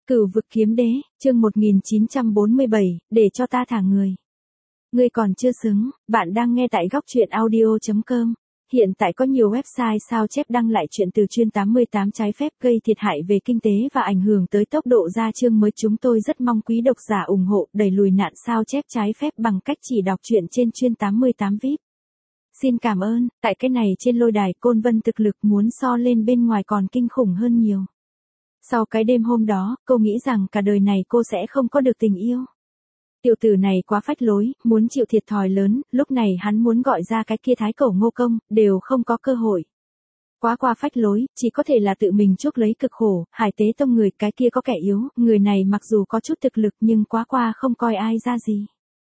Cửu vực kiếm đế, chương 1947, để cho ta thả người. Ngươi còn chưa xứng, bạn đang nghe tại góc truyện audio.com. Hiện tại có nhiều website sao chép đăng lại chuyện từ chuyên 88 trái phép gây thiệt hại về kinh tế và ảnh hưởng tới tốc độ ra chương mới. Chúng tôi rất mong quý độc giả ủng hộ đẩy lùi nạn sao chép trái phép bằng cách chỉ đọc truyện trên chuyên 88 VIP. Xin cảm ơn, tại cái này trên lôi đài Côn Vân thực lực muốn so lên bên ngoài còn kinh khủng hơn nhiều. Sau cái đêm hôm đó, cô nghĩ rằng cả đời này cô sẽ không có được tình yêu. Tiểu tử này quá phách lối, muốn chịu thiệt thòi lớn, lúc này hắn muốn gọi ra cái kia Thái Cổ Ngô Công, đều không có cơ hội. Quá phách lối, chỉ có thể là tự mình chuốc lấy cực khổ, Hải Tế Tông người cái kia có kẻ yếu, người này mặc dù có chút thực lực nhưng quá không coi ai ra gì.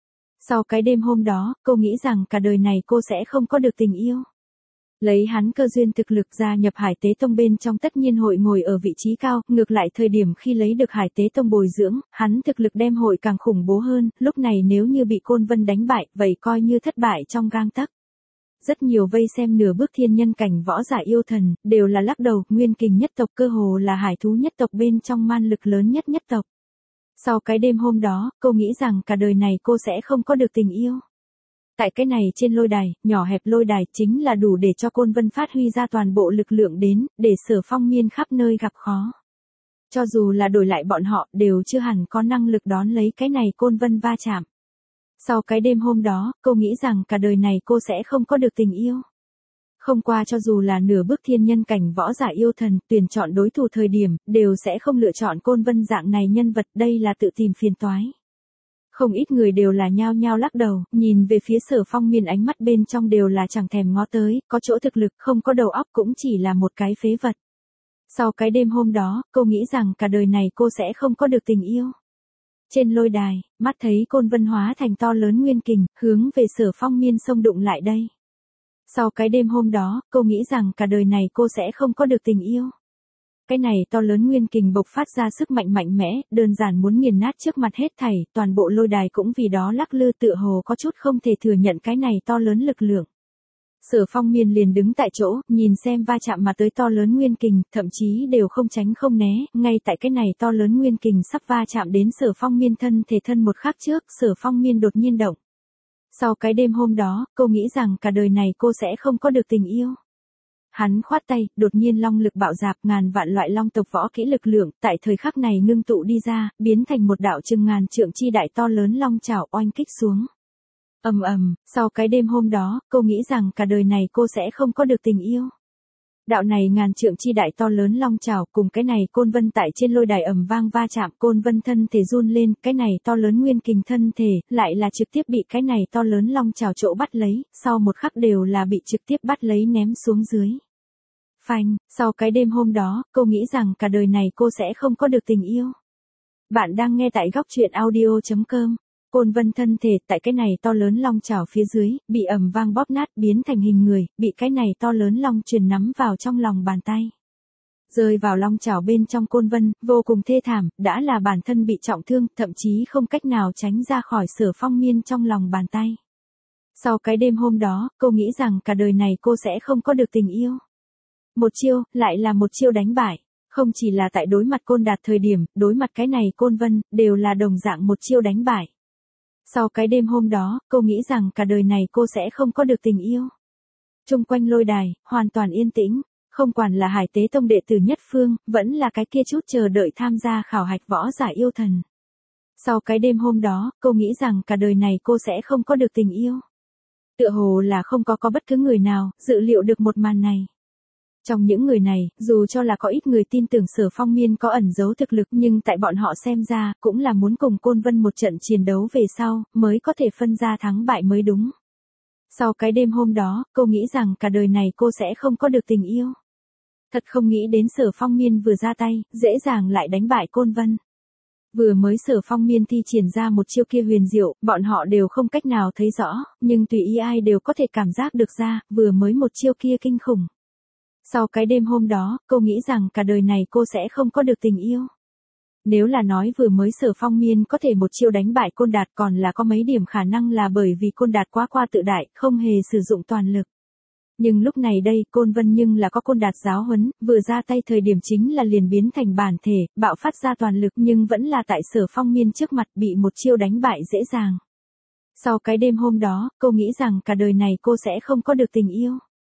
Sau cái đêm hôm đó, cô nghĩ rằng cả đời này cô sẽ không có được tình yêu. Lấy hắn cơ duyên thực lực gia nhập Hải Tế Tông bên trong tất nhiên hội ngồi ở vị trí cao, ngược lại thời điểm khi lấy được Hải Tế Tông bồi dưỡng, hắn thực lực đem hội càng khủng bố hơn, lúc này nếu như bị Côn Vân đánh bại, vậy coi như thất bại trong gang tấc. Rất nhiều vây xem nửa bước thiên nhân cảnh võ giả yêu thần, đều là lắc đầu, Nguyên Kình nhất tộc cơ hồ là hải thú nhất tộc bên trong man lực lớn nhất tộc. Sau cái đêm hôm đó, cô nghĩ rằng cả đời này cô sẽ không có được tình yêu. Tại cái này trên lôi đài, nhỏ hẹp lôi đài chính là đủ để cho Côn Vân phát huy ra toàn bộ lực lượng đến, để Sở Phong Miên khắp nơi gặp khó. Cho dù là đổi lại bọn họ, đều chưa hẳn có năng lực đón lấy cái này Côn Vân va chạm. Sau cái đêm hôm đó, cô nghĩ rằng cả đời này cô sẽ không có được tình yêu. Không qua cho dù là nửa bước thiên nhân cảnh võ giả yêu thần, tuyển chọn đối thủ thời điểm, đều sẽ không lựa chọn Côn Vân dạng này nhân vật, đây là tự tìm phiền toái. Không ít người đều là nhao nhao lắc đầu, nhìn về phía Sở Phong Miên ánh mắt bên trong đều là chẳng thèm ngó tới, có chỗ thực lực không có đầu óc cũng chỉ là một cái phế vật. Sau cái đêm hôm đó, cô nghĩ rằng cả đời này cô sẽ không có được tình yêu. Trên lôi đài, mắt thấy Côn Vân hóa thành to lớn Nguyên Kình, hướng về Sở Phong Miên xông đụng lại đây. Sau cái đêm hôm đó, cô nghĩ rằng cả đời này cô sẽ không có được tình yêu. Cái này to lớn Nguyên Kình bộc phát ra sức mạnh mạnh mẽ, đơn giản muốn nghiền nát trước mặt hết thảy, toàn bộ lôi đài cũng vì đó lắc lư tựa hồ có chút không thể thừa nhận cái này to lớn lực lượng. Sở Phong Miên liền đứng tại chỗ, nhìn xem va chạm mà tới to lớn Nguyên Kình, thậm chí đều không tránh không né, ngay tại cái này to lớn Nguyên Kình sắp va chạm đến Sở Phong Miên thân một khắc trước, Sở Phong Miên đột nhiên động. Sau cái đêm hôm đó, cô nghĩ rằng cả đời này cô sẽ không có được tình yêu. Hắn khoát tay, đột nhiên long lực bạo dạp, ngàn vạn loại long tộc võ kỹ lực lượng, tại thời khắc này ngưng tụ đi ra, biến thành một đạo chừng ngàn trượng chi đại to lớn long chảo oanh kích xuống. Ầm, sau cái đêm hôm đó, cô nghĩ rằng cả đời này cô sẽ không có được tình yêu. Đạo này ngàn trượng chi đại to lớn long chảo cùng cái này Côn Vân tại trên lôi đài ầm vang va chạm, Côn Vân thân thể run lên, cái này to lớn Nguyên Kình thân thể, lại là trực tiếp bị cái này to lớn long chảo chỗ bắt lấy, sau một khắc đều là bị trực tiếp bắt lấy ném xuống dưới. Phanh, sau cái đêm hôm đó, cô nghĩ rằng cả đời này cô sẽ không có được tình yêu. Bạn đang nghe tại góc truyện audio.com. Côn Vân thân thể tại cái này to lớn long chảo phía dưới, bị ầm vang bóp nát biến thành hình người, bị cái này to lớn long truyền nắm vào trong lòng bàn tay. Rơi vào long chảo bên trong Côn Vân, vô cùng thê thảm, đã là bản thân bị trọng thương, thậm chí không cách nào tránh ra khỏi Sở Phong Miên trong lòng bàn tay. Sau cái đêm hôm đó, cô nghĩ rằng cả đời này cô sẽ không có được tình yêu. Một chiêu, lại là một chiêu đánh bại. Không chỉ là tại đối mặt Côn Đạt thời điểm, đối mặt cái này Côn Vân, đều là đồng dạng một chiêu đánh bại. Sau cái đêm hôm đó, cô nghĩ rằng cả đời này cô sẽ không có được tình yêu. Chung quanh lôi đài, hoàn toàn yên tĩnh, không quản là Hải Tế Tông đệ tử nhất phương, vẫn là cái kia chút chờ đợi tham gia khảo hạch võ giả yêu thần. Sau cái đêm hôm đó, cô nghĩ rằng cả đời này cô sẽ không có được tình yêu. Tựa hồ là không có bất cứ người nào, dự liệu được một màn này. Trong những người này, dù cho là có ít người tin tưởng Sở Phong Miên có ẩn giấu thực lực nhưng tại bọn họ xem ra, cũng là muốn cùng Côn Vân một trận chiến đấu về sau, mới có thể phân ra thắng bại mới đúng. Sau cái đêm hôm đó, cô nghĩ rằng cả đời này cô sẽ không có được tình yêu. Thật không nghĩ đến Sở Phong Miên vừa ra tay, dễ dàng lại đánh bại Côn Vân. Vừa mới Sở Phong Miên thi triển ra một chiêu kia huyền diệu, bọn họ đều không cách nào thấy rõ, nhưng tùy ý ai đều có thể cảm giác được ra, vừa mới một chiêu kia kinh khủng. Sau cái đêm hôm đó, cô nghĩ rằng cả đời này cô sẽ không có được tình yêu. Nếu là nói vừa mới Sở Phong Miên có thể một chiêu đánh bại Côn Đạt còn là có mấy điểm khả năng là bởi vì Côn Đạt quá tự đại, không hề sử dụng toàn lực. Nhưng lúc này đây Côn Vân nhưng là có Côn Đạt giáo huấn, vừa ra tay thời điểm chính là liền biến thành bản thể, bạo phát ra toàn lực nhưng vẫn là tại Sở Phong Miên trước mặt bị một chiêu đánh bại dễ dàng. Sau cái đêm hôm đó, cô nghĩ rằng cả đời này cô sẽ không có được tình yêu.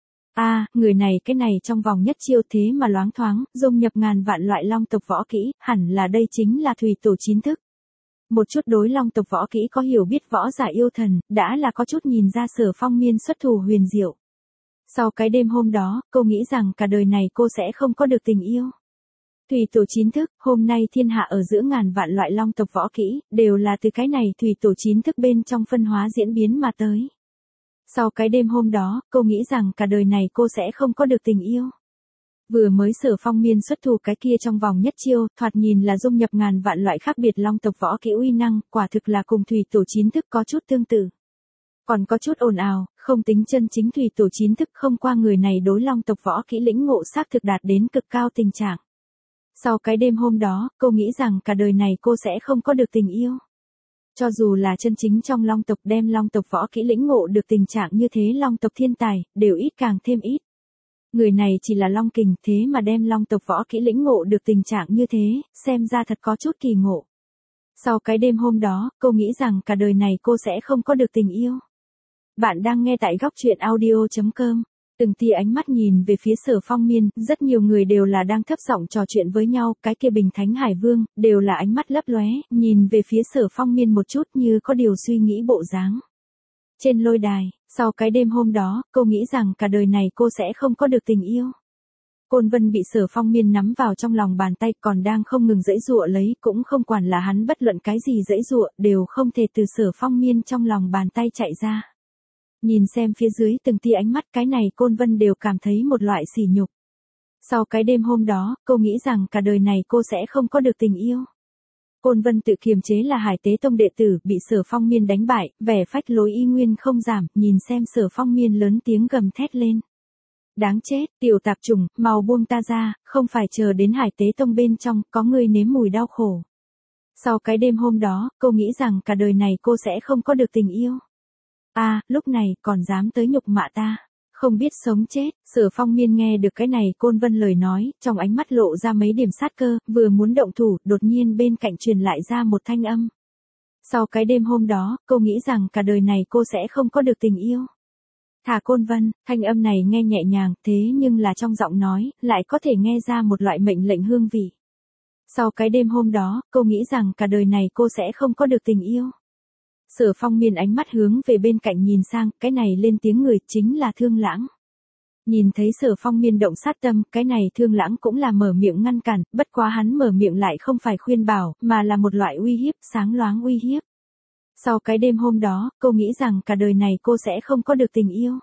Người này cái này trong vòng nhất chiêu thế mà loáng thoáng, dung nhập ngàn vạn loại long tộc võ kỹ, hẳn là đây chính là thủy tổ 9 thức. Một chút đối long tộc võ kỹ có hiểu biết võ giả yêu thần, đã là có chút nhìn ra Sở Phong Miên xuất thủ huyền diệu. Sau cái đêm hôm đó, cô nghĩ rằng cả đời này cô sẽ không có được tình yêu. Thủy tổ 9 thức, hôm nay thiên hạ ở giữa ngàn vạn loại long tộc võ kỹ, đều là từ cái này thủy tổ 9 thức bên trong phân hóa diễn biến mà tới. Sau cái đêm hôm đó, cô nghĩ rằng cả đời này cô sẽ không có được tình yêu. Vừa mới Sở Phong Miên xuất thủ cái kia trong vòng nhất chiêu, thoạt nhìn là dung nhập ngàn vạn loại khác biệt long tộc võ kỹ uy năng, quả thực là cùng thủy tổ 9 thức có chút tương tự. Còn có chút ồn ào, không tính chân chính thủy tổ 9 thức không qua người này đối long tộc võ kỹ lĩnh ngộ xác thực đạt đến cực cao tình trạng. Sau cái đêm hôm đó, cô nghĩ rằng cả đời này cô sẽ không có được tình yêu. Cho dù là chân chính trong long tộc đem long tộc võ kỹ lĩnh ngộ được tình trạng như thế long tộc thiên tài, đều ít càng thêm ít. Người này chỉ là long kình thế mà đem long tộc võ kỹ lĩnh ngộ được tình trạng như thế, xem ra thật có chút kỳ ngộ. Sau cái đêm hôm đó, cô nghĩ rằng cả đời này cô sẽ không có được tình yêu. Bạn đang nghe tại góc truyện audio.com. Từng tia ánh mắt nhìn về phía Sở Phong Miên, rất nhiều người đều là đang thấp giọng trò chuyện với nhau, cái kia Bình Thánh Hải Vương, đều là ánh mắt lấp lóe, nhìn về phía Sở Phong Miên một chút như có điều suy nghĩ bộ dáng. Trên lôi đài, sau cái đêm hôm đó, cô nghĩ rằng cả đời này cô sẽ không có được tình yêu. Côn Vân bị Sở Phong Miên nắm vào trong lòng bàn tay còn đang không ngừng giãy giụa lấy, cũng không quản là hắn bất luận cái gì giãy giụa, đều không thể từ Sở Phong Miên trong lòng bàn tay chạy ra. Nhìn xem phía dưới từng tia ánh mắt cái này Côn Vân đều cảm thấy một loại sỉ nhục. Sau cái đêm hôm đó, cô nghĩ rằng cả đời này cô sẽ không có được tình yêu. Côn Vân tự kiềm chế là Hải Tế Tông đệ tử, bị Sở Phong Miên đánh bại, vẻ phách lối y nguyên không giảm, nhìn xem Sở Phong Miên lớn tiếng gầm thét lên. Đáng chết, tiểu tạp chủng, mau buông ta ra, không phải chờ đến Hải Tế Tông bên trong, có người nếm mùi đau khổ. Sau cái đêm hôm đó, cô nghĩ rằng cả đời này cô sẽ không có được tình yêu. Lúc này, còn dám tới nhục mạ ta. Không biết sống chết, Sở Phong Miên nghe được cái này Côn Vân lời nói, trong ánh mắt lộ ra mấy điểm sát cơ, vừa muốn động thủ, đột nhiên bên cạnh truyền lại ra một thanh âm. Sau cái đêm hôm đó, cô nghĩ rằng cả đời này cô sẽ không có được tình yêu. Thả Côn Vân, thanh âm này nghe nhẹ nhàng, thế nhưng là trong giọng nói, lại có thể nghe ra một loại mệnh lệnh hương vị. Sau cái đêm hôm đó, cô nghĩ rằng cả đời này cô sẽ không có được tình yêu. Sở Phong Miên ánh mắt hướng về bên cạnh nhìn sang, cái này lên tiếng người chính là Thương Lãng. Nhìn thấy Sở Phong Miên động sát tâm, cái này Thương Lãng cũng là mở miệng ngăn cản, bất quá hắn mở miệng lại không phải khuyên bảo, mà là một loại uy hiếp, sáng loáng uy hiếp. Sau cái đêm hôm đó, cô nghĩ rằng cả đời này cô sẽ không có được tình yêu.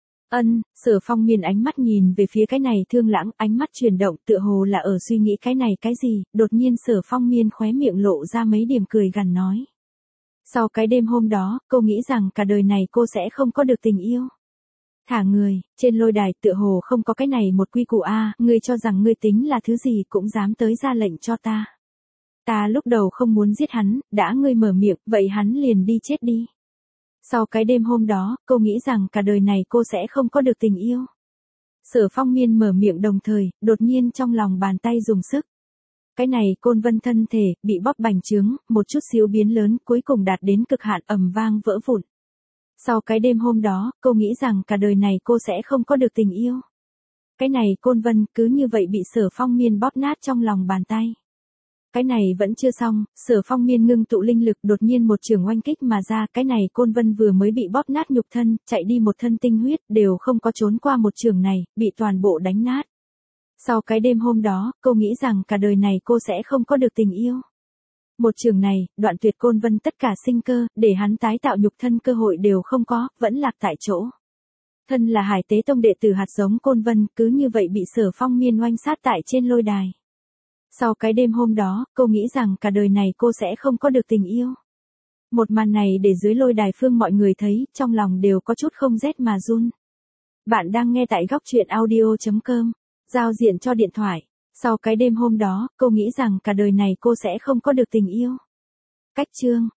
Sở Phong Miên ánh mắt nhìn về phía cái này Thương Lãng, ánh mắt chuyển động tựa hồ là ở suy nghĩ cái này cái gì, đột nhiên Sở Phong Miên khóe miệng lộ ra mấy điểm cười gằn nói. Sau cái đêm hôm đó, cô nghĩ rằng cả đời này cô sẽ không có được tình yêu. Thả người, trên lôi đài tựa hồ không có cái này một quy củ ngươi cho rằng ngươi tính là thứ gì cũng dám tới ra lệnh cho ta. Ta lúc đầu không muốn giết hắn, đã ngươi mở miệng, vậy hắn liền đi chết đi. Sau cái đêm hôm đó, cô nghĩ rằng cả đời này cô sẽ không có được tình yêu. Sở Phong Miên mở miệng đồng thời, đột nhiên trong lòng bàn tay dùng sức. Cái này Côn Vân thân thể, bị bóp bành trướng, một chút xíu biến lớn, cuối cùng đạt đến cực hạn ầm vang vỡ vụn. Sau cái đêm hôm đó, cô nghĩ rằng cả đời này cô sẽ không có được tình yêu. Cái này Côn Vân cứ như vậy bị Sở Phong Miên bóp nát trong lòng bàn tay. Cái này vẫn chưa xong, Sở Phong Miên ngưng tụ linh lực đột nhiên một trường oanh kích mà ra, cái này Côn Vân vừa mới bị bóp nát nhục thân, chạy đi một thân tinh huyết, đều không có trốn qua một trường này, bị toàn bộ đánh nát. Sau cái đêm hôm đó, cô nghĩ rằng cả đời này cô sẽ không có được tình yêu. Một trường này, đoạn tuyệt Côn Vân tất cả sinh cơ, để hắn tái tạo nhục thân cơ hội đều không có, vẫn lạc tại chỗ. Thân là Hải Tế Tông đệ tử hạt giống Côn Vân, cứ như vậy bị Sở Phong Miên oanh sát tại trên lôi đài. Sau cái đêm hôm đó, cô nghĩ rằng cả đời này cô sẽ không có được tình yêu. Một màn này để dưới lôi đài phương mọi người thấy, trong lòng đều có chút không rét mà run. Bạn đang nghe tại góc truyện audio.com. Giao diện cho điện thoại. Sau cái đêm hôm đó, cô nghĩ rằng cả đời này cô sẽ không có được tình yêu. Cách chương.